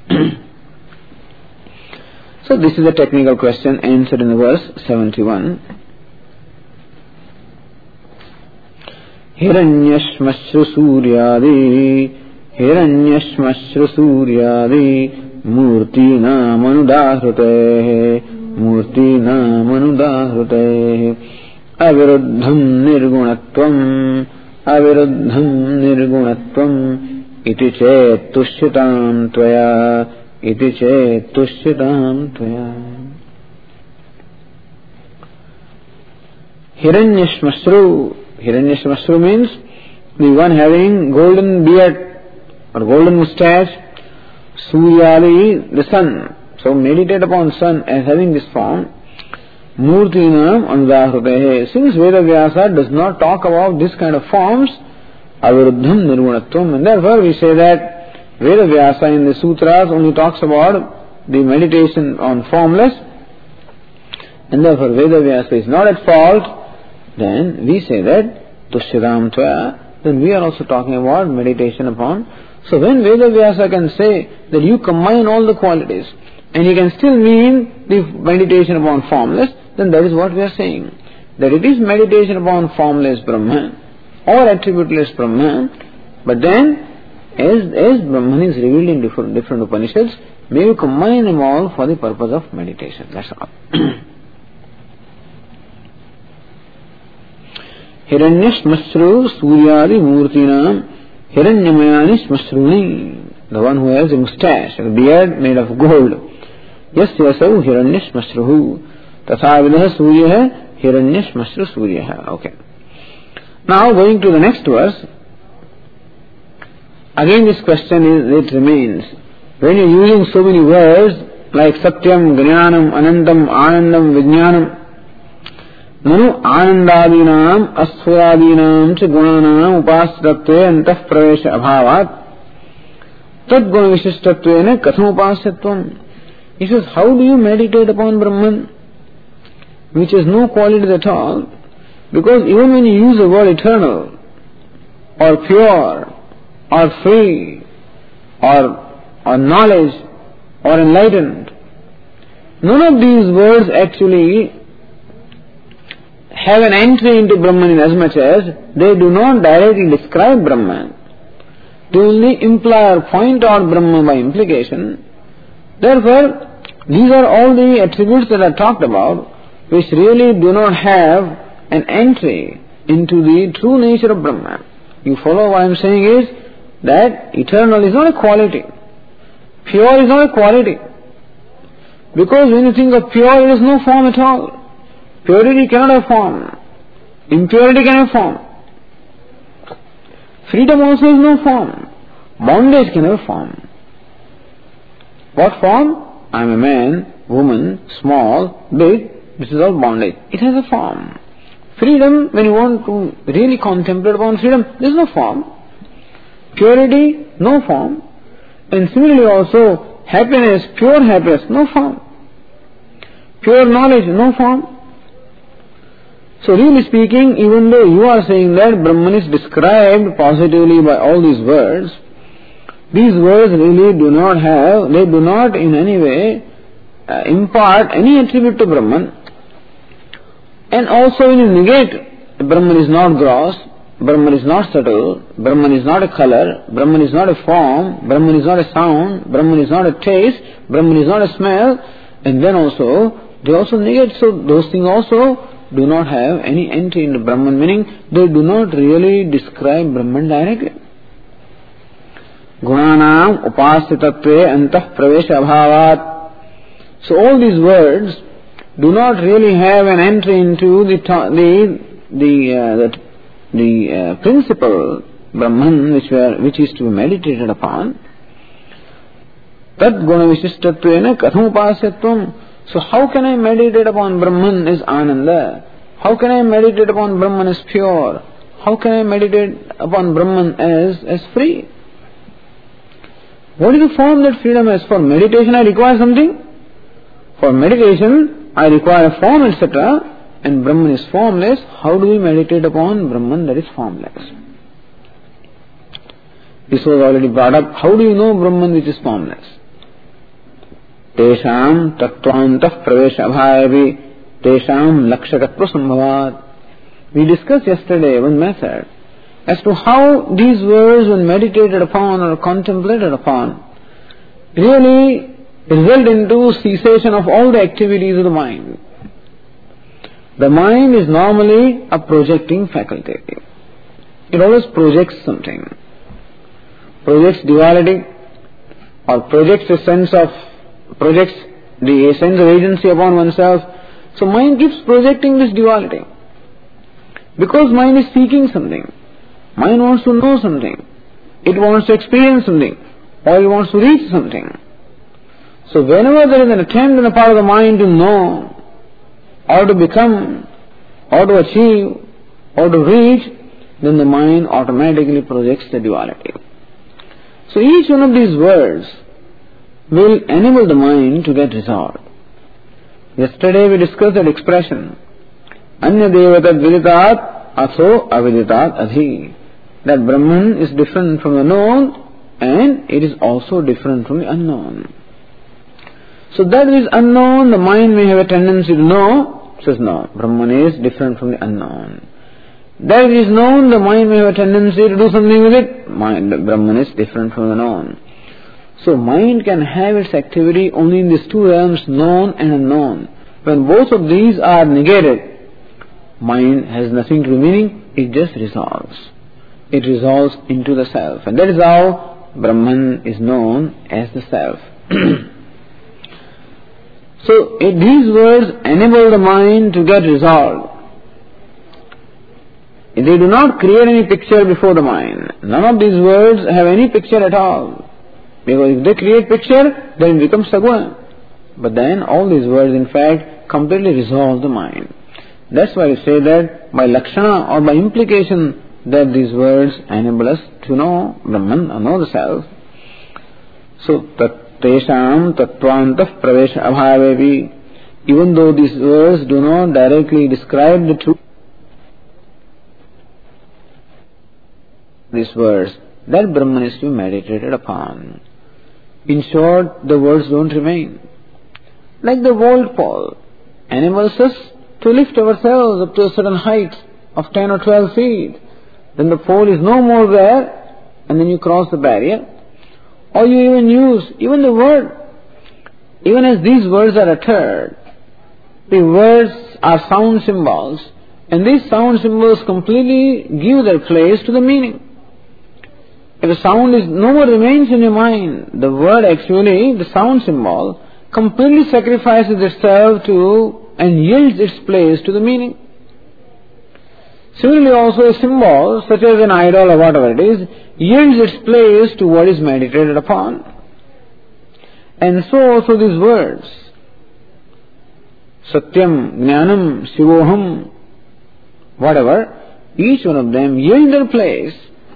So this is a technical question answered in the verse seventy-one. Hiranyashmasru Suryadi Hiranyashmasru Suryadi Murtina Manudahrutehe Murtina Manudahrutehe Aviruddham Nirgunatvam Aviruddham Nirgunatvam Iti chet tushyatam tvaya Iti chet tushyatam tvaya. Hiranyashmasru. Hiranyashmasru means the one having golden beard or golden moustache. Suryali, the sun. So meditate upon sun as having this form. Murtinam Anudahrutehe. Since Vedavyasa does not talk about this kind of forms, Aviruddham Nirgunatvam, and therefore we say that Vedavyasa in the sutras only talks about the meditation on formless, and therefore Vedavyasa is not at fault. Then we say that Tushyatam Tvaya, then we are also talking about meditation upon. So when Vedavyasa can say that you combine all the qualities and you can still mean the meditation upon formless, then that is what we are saying. That it is meditation upon formless Brahman or attributeless Brahman, but then as, as Brahman is revealed in different, different Upanishads, may you combine them all for the purpose of meditation. That's all. Hiranyashmasru Suryadi Murtinam Hiranyamayani Shmasruni, the one who has a moustache, a beard made of gold. Yes, yasau Hiranyashmasruhu. Tathavidah Suryaha Hiranyashmasru Suryaha. Okay. Now going to the next verse. Again this question is, it remains. When you are using so many words like Satyam, Jnanam, Anantam, Anandam, Vijnanam, Nanu Anandadinam, Asfuradinam, Ch Gunanam, Upasyatatve, Antah Pravesha Abhavat, Tad Guna Vishishtatvena, Katham Upasyatvam. He says, how do you meditate upon Brahman, which has no qualities at all? Because even when you use the word eternal, or pure, or free, or, or knowledge, or enlightened, none of these words actually have an entry into Brahman in as much as they do not directly describe Brahman. They only imply or point out Brahman by implication. Therefore, these are all the attributes that are talked about, which really do not have an entry into the true nature of Brahman. You follow what I am saying is that eternal is not a quality. Pure is not a quality. Because when you think of pure, there is no form at all. Purity cannot have form. Impurity can have form. Freedom also is no form. Bondage can have form. What form? I am a man, woman, small, big. This is all bondage. It has a form. Freedom, when you want to really contemplate upon freedom, there is no form. Purity, no form. And similarly also, happiness, pure happiness, no form. Pure knowledge, no form. So really speaking, even though you are saying that Brahman is described positively by all these words, these words really do not have, they do not in any way uh, impart any attribute to Brahman. And also when you negate, Brahman is not gross, Brahman is not subtle, Brahman is not a color, Brahman is not a form, Brahman is not a sound, Brahman is not a taste, Brahman is not a smell, and then also, they also negate, so those things also do not have any entry into Brahman, meaning they do not really describe Brahman directly. Gunanam upasitatve antah pravesha abhavat. So all these words do not really have an entry into the the the uh, the, the uh, principle Brahman which were, which is to be meditated upon. Tad guna vishistatvena katham upasyatvam. So how can I meditate upon Brahman as Ananda? How can I meditate upon Brahman as pure? How can I meditate upon Brahman as, as free? What is the form that freedom has? For meditation I require something. For meditation I require a form, et cetera. And Brahman is formless. How do we meditate upon Brahman that is formless? This was already brought up. How do you know Brahman which is formless? Tesham tattvantah pravesha abhayavi tesham lakshakatva sambhavat. We discussed yesterday one method as to how these words, when meditated upon or contemplated upon, really result into cessation of all the activities of the mind. The mind is normally a projecting faculty. It always projects something. Projects duality or projects a sense of projects the sense of agency upon oneself. So mind keeps projecting this duality. Because mind is seeking something. Mind wants to know something. It wants to experience something. Or it wants to reach something. So whenever there is an attempt on the part of the mind to know, or to become, or to achieve, or to reach, then the mind automatically projects the duality. So each one of these words will enable the mind to get resolved. Yesterday we discussed that expression, Anya devatad viditat atho aviditat adhi. That Brahman is different from the known and it is also different from the unknown. So that which is unknown, the mind may have a tendency to know, says no, Brahman is different from the unknown. That which is known, the mind may have a tendency to do something with it, mind, Brahman is different from the known. So mind can have its activity only in these two realms, known and unknown. When both of these are negated, mind has nothing to do, meaning it just resolves. It resolves into the self. And that is how Brahman is known as the self. So these words enable the mind to get resolved. They do not create any picture before the mind. None of these words have any picture at all. Because if they create picture, then it becomes saguna. But then all these words in fact completely resolve the mind. That's why we say that by lakshana or by implication that these words enable us to know Brahman or know the self. So tat tesham tattvantah pravesha abhayavi. Even though these words do not directly describe the truth, these words, that Brahman is to be meditated upon. In short, the words don't remain. Like the vault pole enables us to lift ourselves up to a certain height of ten or twelve feet. Then the pole is no more there, and then you cross the barrier. Or you even use, even the word, even as these words are uttered, the words are sound symbols, And these sound symbols completely give their place to the meaning. If a sound is no more remains in your mind, the word actually, the sound symbol, completely sacrifices itself to and yields its place to the meaning. Similarly also a symbol, such as an idol or whatever it is, yields its place to what is meditated upon. And so also these words, Satyam, Jnanam, Shivoham, whatever, each one of them yield their place.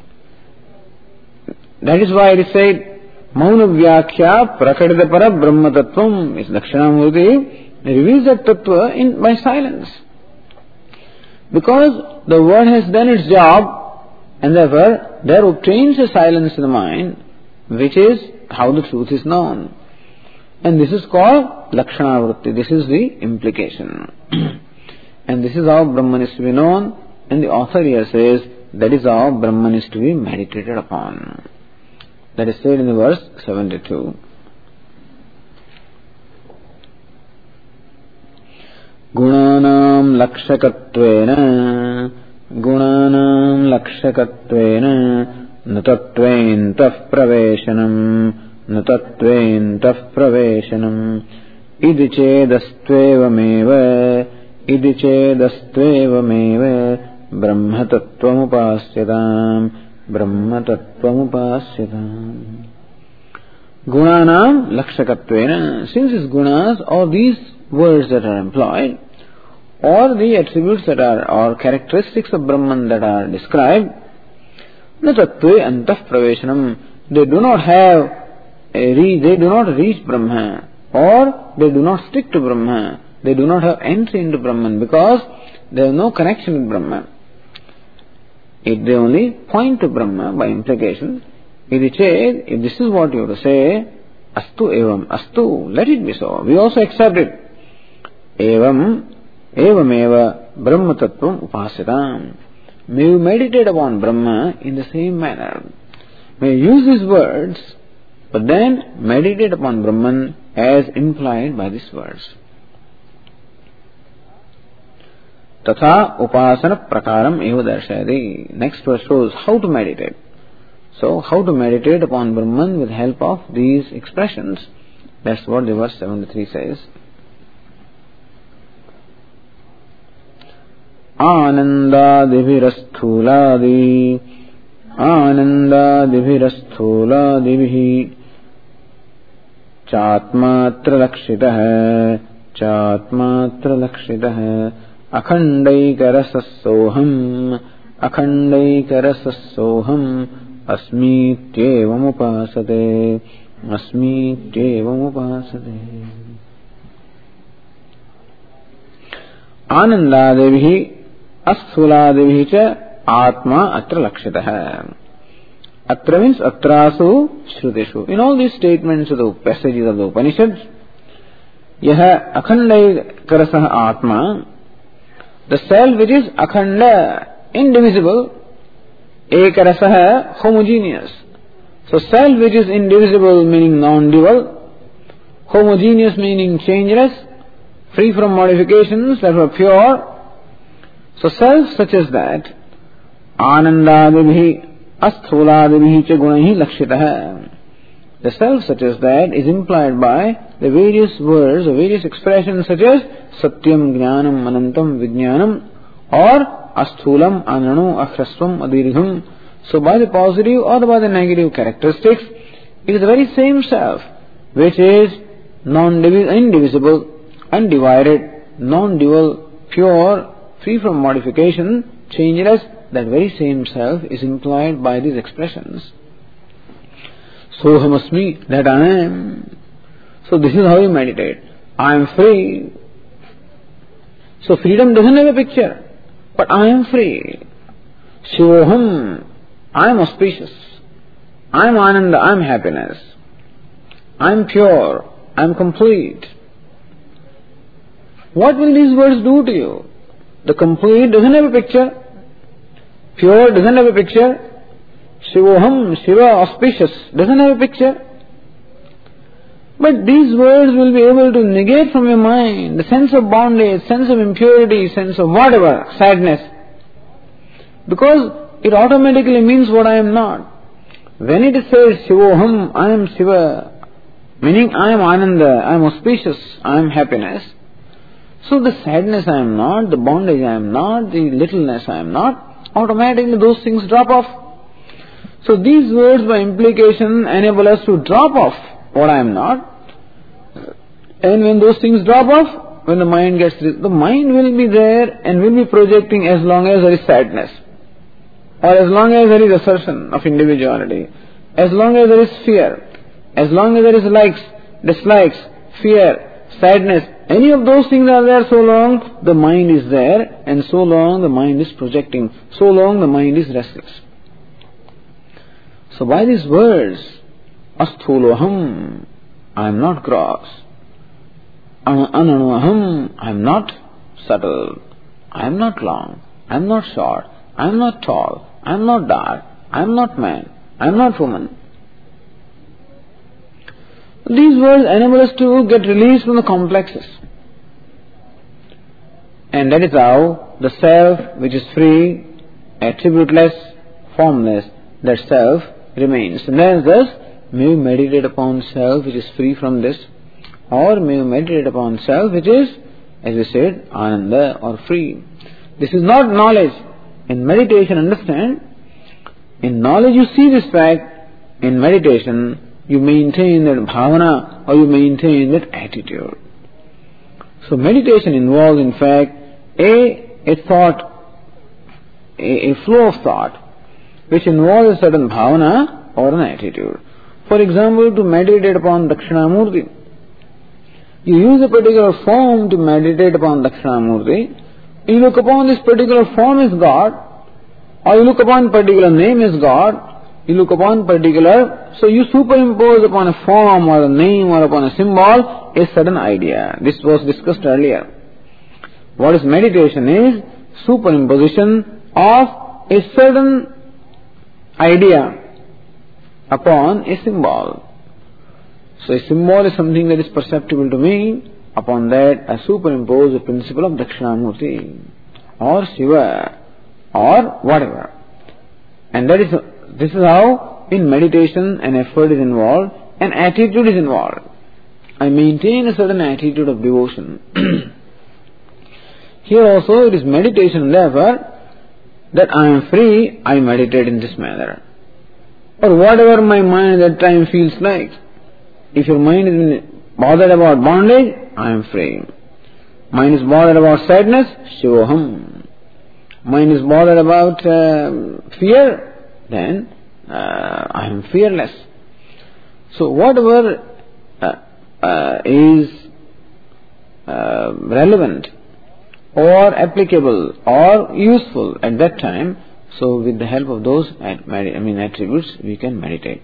That is why it is said, Mauna Vyakhya Prakadita Para Brahma Tattvam is Dakshinamurti reveals that Tattva in, by silence. Because the word has done its job and therefore there obtains a silence in the mind, which is how the truth is known. And this is called Lakshanavritti. This is the implication. And this is how Brahman is to be known. And the author here says that is how Brahman is to be meditated upon. That is said in the verse seventy-two. Gunanam lakshakatvena Gunanam lakshakatvena Natatvain taf praveshanam Natatvain taf praveshanam Idi chedastvevameva Idi chedastvevameva Brahma tattvam upasyatam Brahma tattvam upasyatam. Gunanam lakshakatvena. Since these gunas or these words that are employed or the attributes that are or characteristics of Brahman that are described, na tattve antah praveshanam, they do not have a re- they do not reach Brahma or they do not stick to Brahma, they do not have entry into Brahman because there is no connection with Brahma. It they only point to Brahma by implication. If this is what you have to say, astu evam, astu, let it be so. We also accept it. Evam, evam eva, Brahma tattvam upasyatam. May you meditate upon Brahma in the same manner. May you use these words, but then meditate upon Brahman as implied by these words. Tatha upasana prakaram eva darshayati. Next verse shows how to meditate. So, how to meditate upon Brahman with help of these expressions. That's what the verse seventy-three says. Anandadibhirasthuladi Anandadibhirasthuladibihi Chatmatra lakshitah Chatmatra lakshitah Akhandaikarasassoham Akhandaikarasassoham Asmityevam upasate Asmityevam upasate. Anandadevihi Asthuladevihi cha Atma atra lakshitah. Atra means atrasu shruteshu. In all these statements of the passages of the Upanishads, yaha akhandai karasah Atma, the self which is akhanda, indivisible, ekarasah, homogeneous. So self which is indivisible meaning non-dual, homogeneous meaning changeless, free from modifications, that were pure. So self such as that, anandadibhi asthuladibihi cha gunahi lakshitah. The self such as that is implied by the various words or various expressions such as satyam, jnanam, anantam, vijnanam, or asthulam, ananu, akhrasvam, adirgham. So by the positive or by the negative characteristics, it is the very same self which is non-indivisible, undivided, non-dual, pure, free from modification, changeless. That very same self is implied by these expressions. Sohamasmi, that I am. So this is how you meditate. I am free. So freedom doesn't have a picture, but I am free. Shivoham, I am auspicious. I am ananda, I am happiness. I am pure. I am complete. What will these words do to you? The complete doesn't have a picture. Pure doesn't have a picture. Shivoham, Shiva, auspicious, doesn't have a picture. But these words will be able to negate from your mind the sense of bondage, sense of impurity, sense of whatever, sadness. Because it automatically means what I am not. When it says Shivoham, I am Shiva, meaning I am Ananda, I am auspicious, I am happiness. So the sadness I am not, the bondage I am not, the littleness I am not, automatically those things drop off. So these words by implication enable us to drop off what I am not. And when those things drop off, when the mind gets, the mind will be there and will be projecting as long as there is sadness. Or as long as there is assertion of individuality. As long as there is fear. As long as there is likes, dislikes, fear, sadness. Any of those things are there, so long the mind is there, and so long the mind is projecting. So long the mind is restless. So by these words, Asthuloham, I am not gross. Ananuaham, I am not subtle. I am not long. I am not short. I am not tall. I am not dark. I am not man. I am not woman. These words enable us to get released from the complexes. And that is how the self, which is free, attributeless, formless, that self remains. And then thus, may you meditate upon self which is free from this, or may you meditate upon self which is, as we said, Ananda or free. This is not knowledge. In meditation, understand, in knowledge you see this fact, in meditation you maintain that bhavana or you maintain that attitude. So meditation involves in fact a, a thought, a, a flow of thought which involves a certain bhavana or an attitude. For example, to meditate upon Dakshinamurti, you use a particular form to meditate upon Dakshinamurti. You look upon this particular form as God, or you look upon particular name as God, you look upon particular, so you superimpose upon a form or a name or upon a symbol a certain idea. This was discussed earlier. What is meditation is superimposition of a certain idea upon a symbol. So a symbol is something that is perceptible to me. Upon that I superimpose the principle of Dakshinamurti or Shiva or whatever. And that is, this is how in meditation an effort is involved, an attitude is involved. I maintain a certain attitude of devotion. Here also it is meditation, therefore, that I am free, I meditate in this manner. Or whatever my mind at that time feels like. If your mind is bothered about bondage, I am free. Mind is bothered about sadness, Shivoham. Mind is bothered about uh, fear, then uh, I am fearless. So whatever uh, uh, is uh, relevant or applicable or useful at that time, so with the help of those I mean attributes, we can meditate.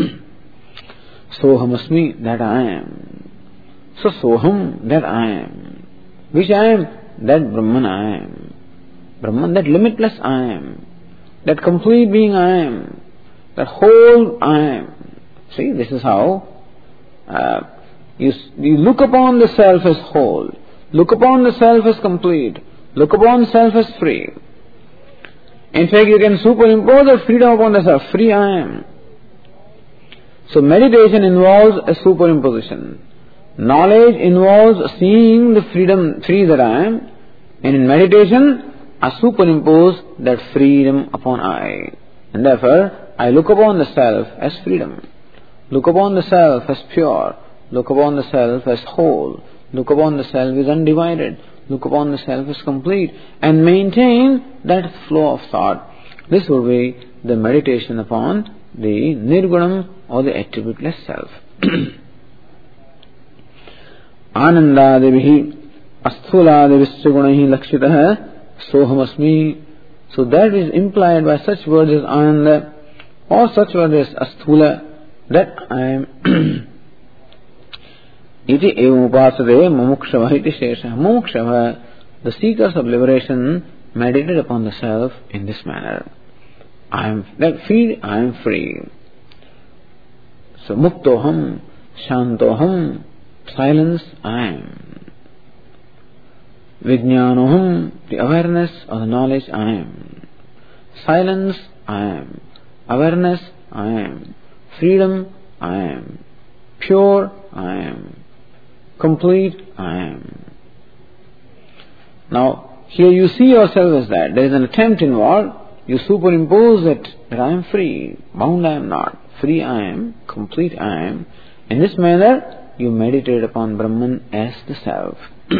Sohamasmi, that I am. So Soham, that I am. Which I am? That Brahman I am. Brahman, that limitless I am. That complete being I am. That whole I am. See, this is how uh, you, you look upon the self as whole. Look upon the self as complete. Look upon self as free. In fact, you can superimpose that freedom upon the self. Free I am. So meditation involves a superimposition. Knowledge involves seeing the freedom, free that I am. And in meditation, I superimpose that freedom upon I. And therefore, I look upon the self as freedom. Look upon the self as pure. Look upon the self as whole. Look upon the self as undivided. Look upon the self as complete. And maintain that flow of thought. This will be the meditation upon the Nirgunam or the attributeless self. Anandadivihi asthuladivischagunahi lakshitaha sohamasmi. So that is implied by such words as Ananda or such words as asthula, that I am. Iti evam upasade mumukshava iti shesha. Mumukshava, the seekers of liberation, meditate upon the self in this manner. I am that free, I am free. So muktoham, Shantoham, silence I am. Vijnanoham, the awareness or the knowledge I am. Silence I am. Awareness I am. Freedom I am. Pure I am. Complete I am. Now, here you see yourself as that. There is an attempt involved. You superimpose it, that I am free, bound I am not, free I am, complete I am. In this manner, you meditate upon Brahman as the self.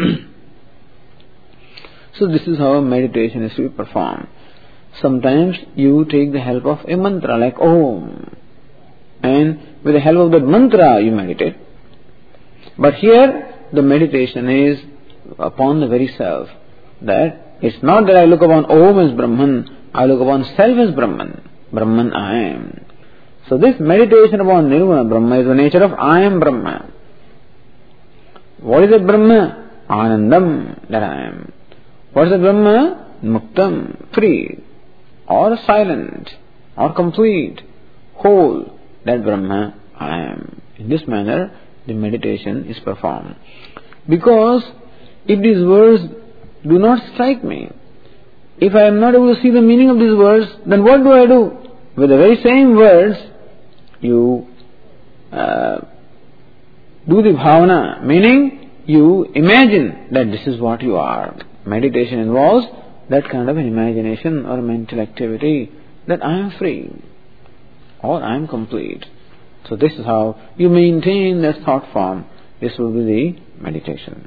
So this is how meditation is to be performed. Sometimes you take the help of a mantra like Om, and with the help of that mantra you meditate. But here the meditation is upon the very self. That it's not that I look upon Om as Brahman, I look upon self as Brahman. Brahman I am. So this meditation upon Nirguna Brahma is the nature of I am Brahma. What is that Brahma? Anandam, that I am. What is that Brahma? Muktam, free, or silent, or complete, whole, that Brahma I am. In this manner, the meditation is performed. Because if these words do not strike me, if I am not able to see the meaning of these words, then what do I do? With the very same words, you uh, do the bhavana, meaning you imagine that this is what you are. Meditation involves that kind of an imagination or mental activity, that I am free or I am complete. So this is how you maintain that thought form. This will be the meditation.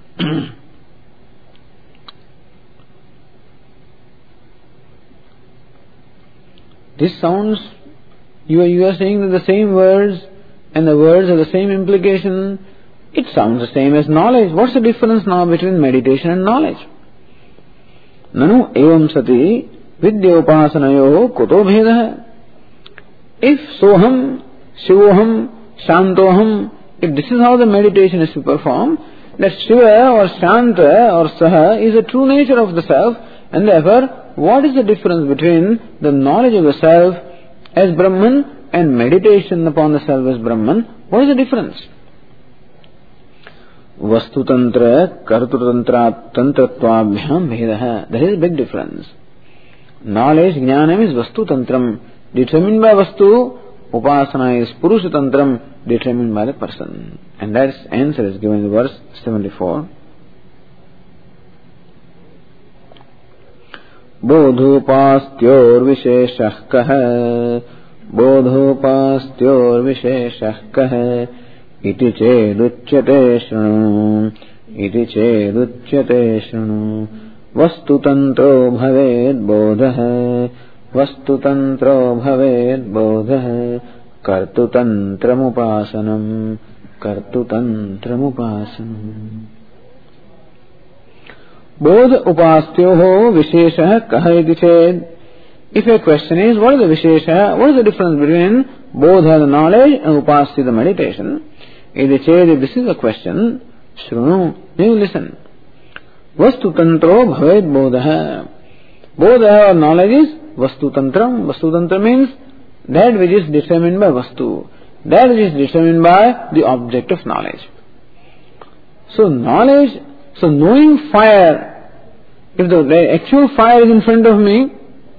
This sounds, you are, you are saying that the same words and the words have the same implication. It sounds the same as knowledge. What's the difference now between meditation and knowledge? Nanu evam sati vidyopasanayo kuto bhedah. If soham, shivoham, shantoham, if this is how the meditation is to perform, that Shiva or Shanta or Saha is the true nature of the self, and therefore, what is the difference between the knowledge of the self as Brahman and meditation upon the self as Brahman? What is the difference? Vastu tantra, kartu tantra, tantrattvabhyam bhedah. There is a big difference. Knowledge, jnanam is vastu tantram, determined by vastu. Upasana is purusha tantram, determined by the person. And that answer is given in verse seventy-four. बोधोपास्त्योर विशेषः कः बोधोपास्त्योर विशेषः कः इति चेदुच्यते शृणु इति चेदुच्यते शृणु वस्तुतन्त्रो भवेद् बोधः वस्तुतन्त्रो भवेद् बोधः कर्तुतन्त्रमुपासनम् कर्तुतन्त्रमुपासनम् Bodh upastyoho vishesha kaha iti ched. If your question is, what is the vishesha? What is the difference between bodha, the knowledge, and upasya, the meditation? Iti ched, if this is a question, shrunu, you listen. Vastu tantro bhaved bodha. Bodha or knowledge is vastu tantram. Vastu tantra means that which is determined by vastu. That which is determined by the object of knowledge. So knowledge, so knowing fire, if the, the actual fire is in front of me,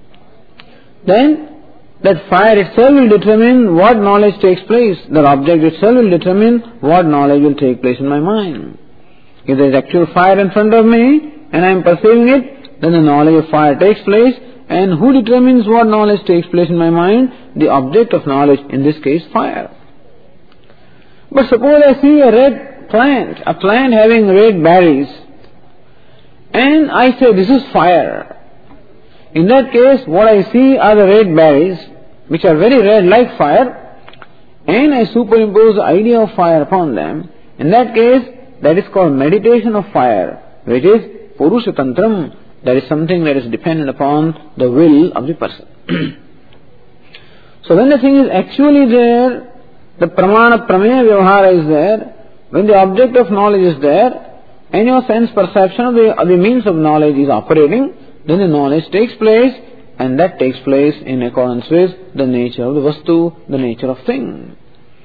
then that fire itself will determine what knowledge takes place. That object itself will determine what knowledge will take place in my mind. If there is actual fire in front of me and I am perceiving it, then the knowledge of fire takes place. And who determines what knowledge takes place in my mind? The object of knowledge, in this case fire. But suppose I see a red plant, a plant having red berries, and I say this is fire. In that case, what I see are the red berries, which are very red like fire, and I superimpose the idea of fire upon them. In that case, that is called meditation of fire, which is purusha tantram. That is something that is dependent upon the will of the person. So when the thing is actually there, the pramana prameya vyavahara is there, when the object of knowledge is there, and your sense perception of the, of the means of knowledge is operating, then the knowledge takes place, and that takes place in accordance with the nature of the vastu, the nature of thing.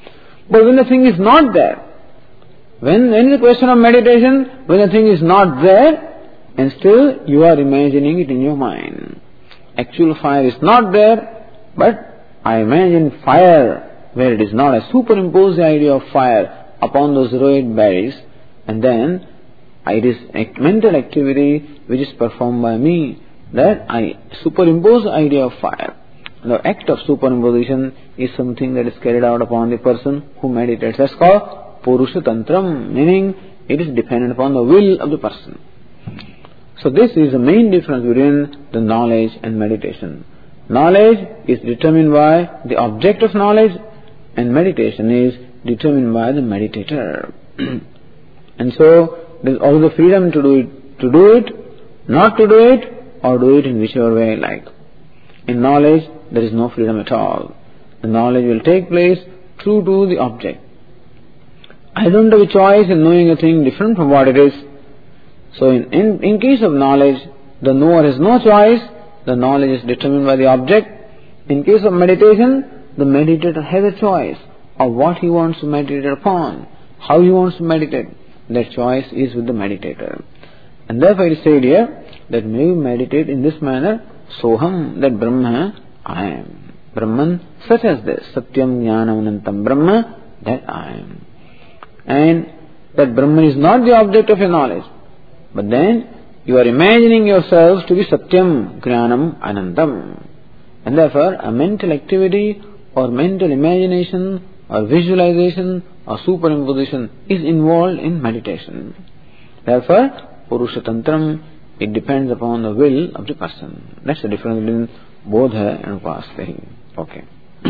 But when the thing is not there, when, when the question of meditation, when the thing is not there, and still you are imagining it in your mind. Actual fire is not there, but I imagine fire where it is not. I superimpose the idea of fire upon those red berries, and then it is a mental activity which is performed by me, that I superimpose the idea of fire. The act of superimposition is something that is carried out upon the person who meditates. That's called Purusha Tantram, meaning it is dependent upon the will of the person. So this is the main difference between the knowledge and meditation. Knowledge is determined by the object of knowledge, and meditation is determined by the meditator. And so there is also the freedom to do it, to do it, not to do it, or do it in whichever way I like. In knowledge, there is no freedom at all. The knowledge will take place true to the object. I don't have a choice in knowing a thing different from what it is. So in, in, in case of knowledge, the knower has no choice. The knowledge is determined by the object. In case of meditation, the meditator has a choice of what he wants to meditate upon, how he wants to meditate. That choice is with the meditator. And therefore it is said here that may we meditate in this manner, Soham, that Brahma, I am. Brahman, such as this, Satyam Jnanam Anantam Brahma, that I am. And that Brahman is not the object of your knowledge, but then you are imagining yourselves to be Satyam Jnanam Anantam. And therefore a mental activity or mental imagination or visualization or superimposition is involved in meditation. Therefore, Purusha Tantram, it depends upon the will of the person. That's the difference between Bodha and Upasvahi. Okay.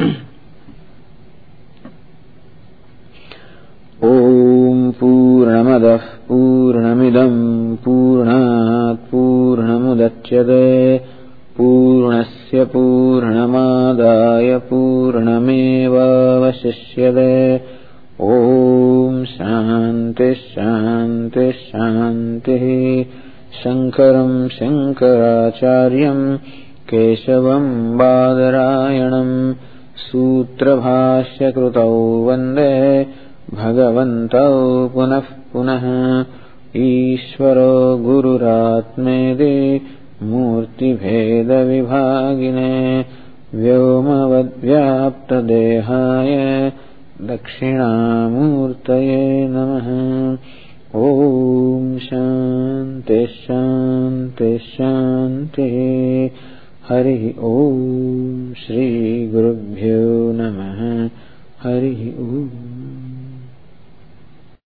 Om Purnamadah Purnamidam Purnat Purnamudachyate Purnasya Purnamadaya Purnameva Vasishyate. Om Shanti Shanti Shanti. Shankaram Shankaracharyam Keshavam Badarayanam Sutra Bhashya Krutau Vande Bhagavantau Punah Punah. Ishvaro Gururatmedi Murti Bheda Vibhagine Vyomavad Vyapta Dehaya Dakshinamurtaye Namaha. Om Shanti Shanti Shanti. Hari Om Shri Gurubhyo Namaha. Hari Om.